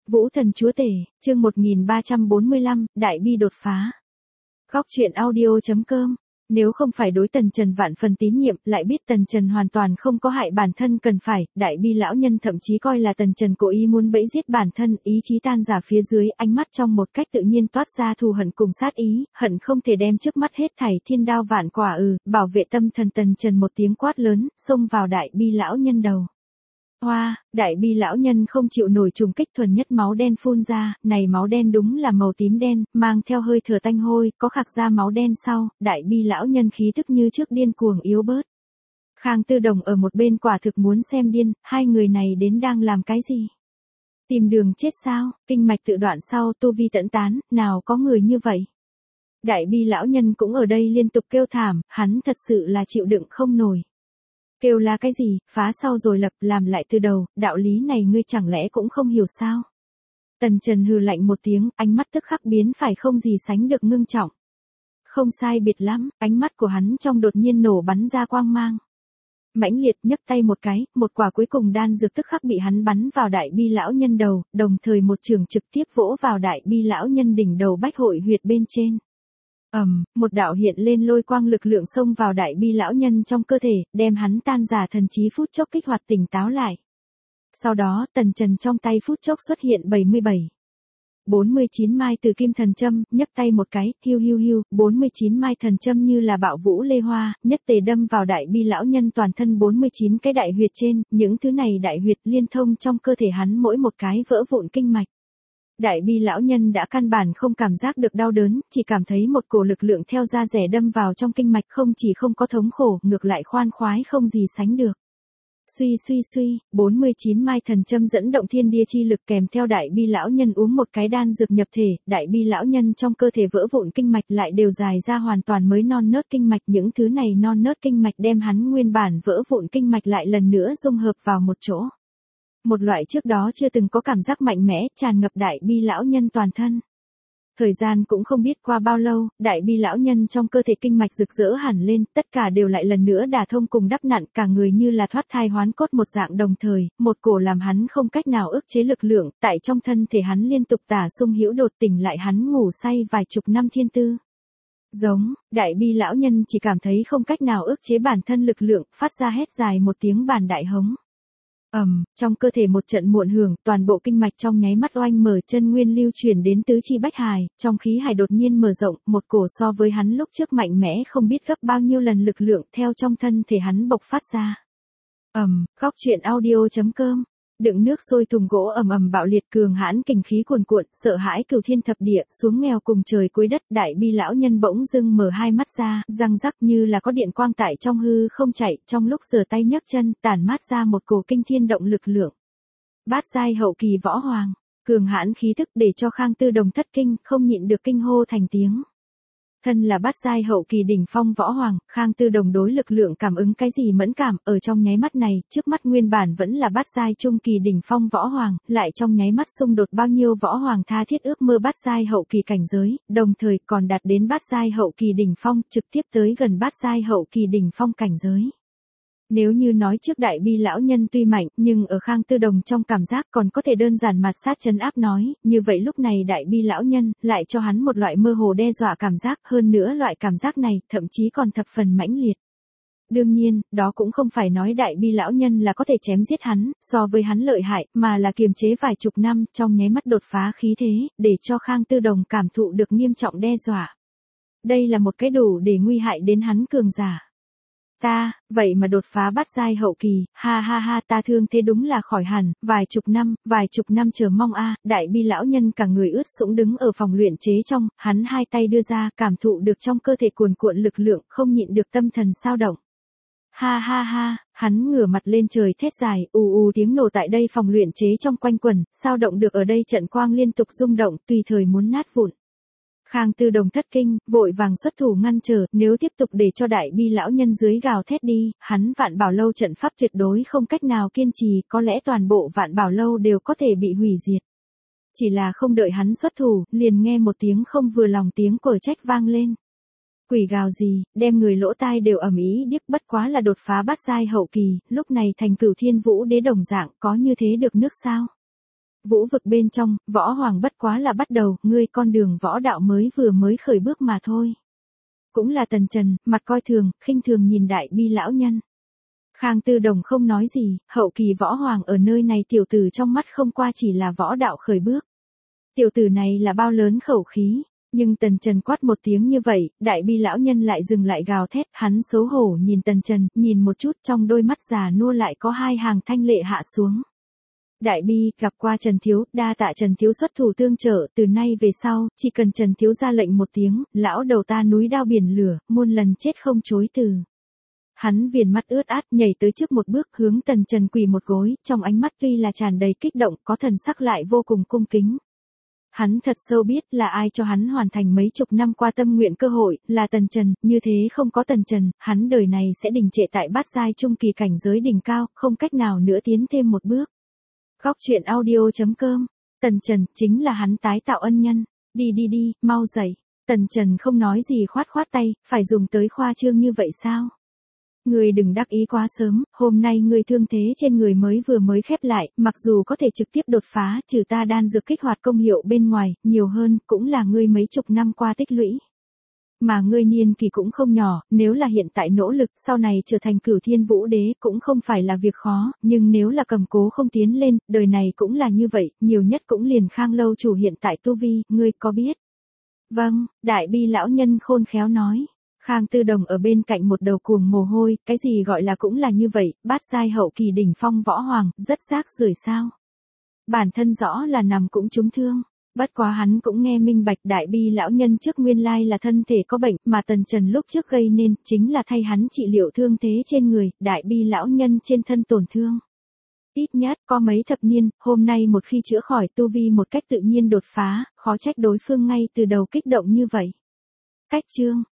Vũ thần chúa tể, chương 1345, đại bi đột phá. Góc truyện audio.com. Nếu không phải đối Tần Trần vạn phần tín nhiệm, lại biết Tần Trần hoàn toàn không có hại bản thân cần phải, đại bi lão nhân thậm chí coi là Tần Trần cố ý muốn bẫy giết bản thân, ý chí tan rã phía dưới, ánh mắt trong một cách tự nhiên toát ra thù hận cùng sát ý, hận không thể đem trước mắt hết thảy thiên đao vạn quả bảo vệ tâm thần Tần Trần một tiếng quát lớn, xông vào đại bi lão nhân đầu. Hoa, đại bi lão nhân không chịu nổi trùng kích thuần nhất máu đen phun ra, này máu đen đúng là màu tím đen, mang theo hơi thở tanh hôi, có khạc ra máu đen sau, đại bi lão nhân khí tức như trước điên cuồng yếu bớt. Khang Tư Đồng ở một bên quả thực muốn xem điên, hai người này đến đang làm cái gì? Tìm đường chết sao, kinh mạch tự đoạn sau tu vi tận tán, nào có người như vậy? Đại bi lão nhân cũng ở đây liên tục kêu thảm, hắn thật sự là chịu đựng không nổi. Kêu là cái gì, phá sau rồi lập làm lại từ đầu, đạo lý này ngươi chẳng lẽ cũng không hiểu sao? Tần Trần hừ lạnh một tiếng, ánh mắt tức khắc biến phải không gì sánh được ngưng trọng. Không sai biệt lắm, ánh mắt của hắn trong đột nhiên nổ bắn ra quang mang. Mãnh liệt nhấc tay một cái, một quả cuối cùng đan dược tức khắc bị hắn bắn vào đại bi lão nhân đầu, đồng thời một trường trực tiếp vỗ vào đại bi lão nhân đỉnh đầu bách hội huyệt bên trên. Một đạo hiện lên lôi quang lực lượng xông vào đại bi lão nhân trong cơ thể, đem hắn tan rã thần trí phút chốc kích hoạt tỉnh táo lại. Sau đó, Tần Trần trong tay phút chốc xuất hiện 49 mai từ kim thần châm, nhấc tay một cái, hiu, 49 mai thần châm như là bạo vũ lê hoa, nhất tề đâm vào đại bi lão nhân toàn thân 49 cái đại huyệt trên, những thứ này đại huyệt liên thông trong cơ thể hắn mỗi một cái vỡ vụn kinh mạch. Đại bi lão nhân đã căn bản không cảm giác được đau đớn, chỉ cảm thấy một cổ lực lượng theo da rẻ đâm vào trong kinh mạch không chỉ không có thống khổ, ngược lại khoan khoái không gì sánh được. Suy, 49 mai thần châm dẫn động thiên địa chi lực kèm theo đại bi lão nhân uống một cái đan dược nhập thể, đại bi lão nhân trong cơ thể vỡ vụn kinh mạch lại đều dài ra hoàn toàn mới non nớt kinh mạch, những thứ này non nớt kinh mạch đem hắn nguyên bản vỡ vụn kinh mạch lại lần nữa dung hợp vào một chỗ. Một loại trước đó chưa từng có cảm giác mạnh mẽ, tràn ngập đại bi lão nhân toàn thân. Thời gian cũng không biết qua bao lâu, đại bi lão nhân trong cơ thể kinh mạch rực rỡ hẳn lên, tất cả đều lại lần nữa đả thông cùng đắp nặn, cả người như là thoát thai hoán cốt một dạng đồng thời, một cổ làm hắn không cách nào ức chế lực lượng, tại trong thân thể hắn liên tục tả xung hữu đột tỉnh lại hắn ngủ say vài chục năm thiên tư. Giống, đại bi lão nhân chỉ cảm thấy không cách nào ức chế bản thân lực lượng, phát ra hét dài một tiếng bản đại hống. Trong cơ thể một trận muộn hưởng, toàn bộ kinh mạch trong nháy mắt oanh mở, chân nguyên lưu chuyển đến tứ chi bách hài, trong khí hải đột nhiên mở rộng, một cổ so với hắn lúc trước mạnh mẽ không biết gấp bao nhiêu lần lực lượng theo trong thân thể hắn bộc phát ra. Góc truyện audio.com. Đựng nước sôi thùng gỗ ầm bạo liệt, cường hãn kình khí cuồn cuộn, sợ hãi cửu thiên thập địa, xuống nghèo cùng trời cuối đất, đại bi lão nhân bỗng dưng mở hai mắt ra, răng rắc như là có điện quang tại trong hư không chạy, trong lúc giơ tay nhấc chân, tản mát ra một cổ kinh thiên động lực lượng. Bát giai hậu kỳ võ hoàng, cường hãn khí tức để cho Khang Tư Đồng thất kinh, không nhịn được kinh hô thành tiếng. Thân là bát giai hậu kỳ đỉnh phong võ hoàng, Khang Tư Đồng đối lực lượng cảm ứng cái gì mẫn cảm, ở trong nháy mắt này, trước mắt nguyên bản vẫn là bát giai trung kỳ đỉnh phong võ hoàng, lại trong nháy mắt xung đột bao nhiêu võ hoàng tha thiết ước mơ bát giai hậu kỳ cảnh giới, đồng thời còn đạt đến bát giai hậu kỳ đỉnh phong, trực tiếp tới gần bát giai hậu kỳ đỉnh phong cảnh giới. Nếu như nói trước đại bi lão nhân tuy mạnh, nhưng ở Khang Tư Đồng trong cảm giác còn có thể đơn giản mạt sát trấn áp nói, như vậy lúc này đại bi lão nhân lại cho hắn một loại mơ hồ đe dọa cảm giác, hơn nữa loại cảm giác này thậm chí còn thập phần mãnh liệt. Đương nhiên, đó cũng không phải nói đại bi lão nhân là có thể chém giết hắn, so với hắn lợi hại, mà là kiềm chế vài chục năm, trong nháy mắt đột phá khí thế, để cho Khang Tư Đồng cảm thụ được nghiêm trọng đe dọa. Đây là một cái đủ để nguy hại đến hắn cường giả. Ta, vậy mà đột phá bát giai hậu kỳ, ha, ta thương thế đúng là khỏi hẳn, vài chục năm chờ mong đại bi lão nhân cả người ướt sũng đứng ở phòng luyện chế trong, hắn hai tay đưa ra, cảm thụ được trong cơ thể cuồn cuộn lực lượng, không nhịn được tâm thần sao động. Ha, hắn ngửa mặt lên trời thét dài, tiếng nổ tại đây phòng luyện chế trong quanh quẩn, sao động được ở đây trận quang liên tục rung động, tùy thời muốn nát vụn. Khang Tư Đồng thất kinh, vội vàng xuất thủ ngăn trở, nếu tiếp tục để cho đại bi lão nhân dưới gào thét đi, hắn Vạn Bảo Lâu trận pháp tuyệt đối không cách nào kiên trì, có lẽ toàn bộ Vạn Bảo Lâu đều có thể bị hủy diệt. Chỉ là không đợi hắn xuất thủ, liền nghe một tiếng không vừa lòng tiếng còi trách vang lên. Quỷ gào gì, đem người lỗ tai đều ầm ĩ điếc, bất quá là đột phá bát giai hậu kỳ, lúc này thành Cửu Thiên Vũ Đế đồng dạng, có như thế được nước sao? Vũ vực bên trong, võ hoàng bất quá là bắt đầu, ngươi con đường võ đạo mới khởi bước mà thôi. Cũng là Tần Trần, mặt coi thường, khinh thường nhìn đại bi lão nhân. Khang Tư Đồng không nói gì, hậu kỳ võ hoàng ở nơi này tiểu tử trong mắt không qua chỉ là võ đạo khởi bước. Tiểu tử này là bao lớn khẩu khí, nhưng Tần Trần quát một tiếng như vậy, đại bi lão nhân lại dừng lại gào thét, hắn xấu hổ nhìn Tần Trần, nhìn một chút trong đôi mắt già nua lại có hai hàng thanh lệ hạ xuống. Đại bi, gặp qua Trần Thiếu, đa tạ Trần Thiếu xuất thủ tương trợ, từ nay về sau, chỉ cần Trần Thiếu ra lệnh một tiếng, lão đầu ta núi đao biển lửa, muôn lần chết không chối từ. Hắn viền mắt ướt át nhảy tới trước một bước hướng Tần Trần quỳ một gối, trong ánh mắt tuy là tràn đầy kích động, có thần sắc lại vô cùng cung kính. Hắn thật sâu biết là ai cho hắn hoàn thành mấy chục năm qua tâm nguyện cơ hội, là Tần Trần, như thế không có Tần Trần, hắn đời này sẽ đình trệ tại bát giai trung kỳ cảnh giới đỉnh cao, không cách nào nữa tiến thêm một bước. Góc truyện audio.com, Tần Trần chính là hắn tái tạo ân nhân, đi, mau dậy. Tần Trần không nói gì khoát tay, phải dùng tới khoa trương như vậy sao? Ngươi đừng đắc ý quá sớm, hôm nay ngươi thương thế trên người vừa mới khép lại, mặc dù có thể trực tiếp đột phá, trừ ta đan dược kích hoạt công hiệu bên ngoài, nhiều hơn, cũng là ngươi mấy chục năm qua tích lũy. Mà ngươi niên kỳ cũng không nhỏ, nếu là hiện tại nỗ lực, sau này trở thành Cửu Thiên Vũ Đế cũng không phải là việc khó, nhưng nếu là cầm cố không tiến lên, đời này cũng là như vậy, nhiều nhất cũng liền Khang lâu chủ hiện tại tu vi, ngươi có biết? Vâng, đại bi lão nhân khôn khéo nói. Khang Tư Đồng ở bên cạnh một đầu cuồng mồ hôi, cái gì gọi là cũng là như vậy, bát giai hậu kỳ đỉnh phong võ hoàng, rất rác rưởi sao. Bản thân rõ là nằm cũng trúng thương, bất quá hắn cũng nghe minh bạch đại bi lão nhân trước nguyên lai là thân thể có bệnh, mà Tần Trần lúc trước gây nên, chính là thay hắn trị liệu thương thế trên người, đại bi lão nhân trên thân tổn thương. Ít nhất có mấy thập niên, hôm nay một khi chữa khỏi tu vi một cách tự nhiên đột phá, khó trách đối phương ngay từ đầu kích động như vậy. Cách chương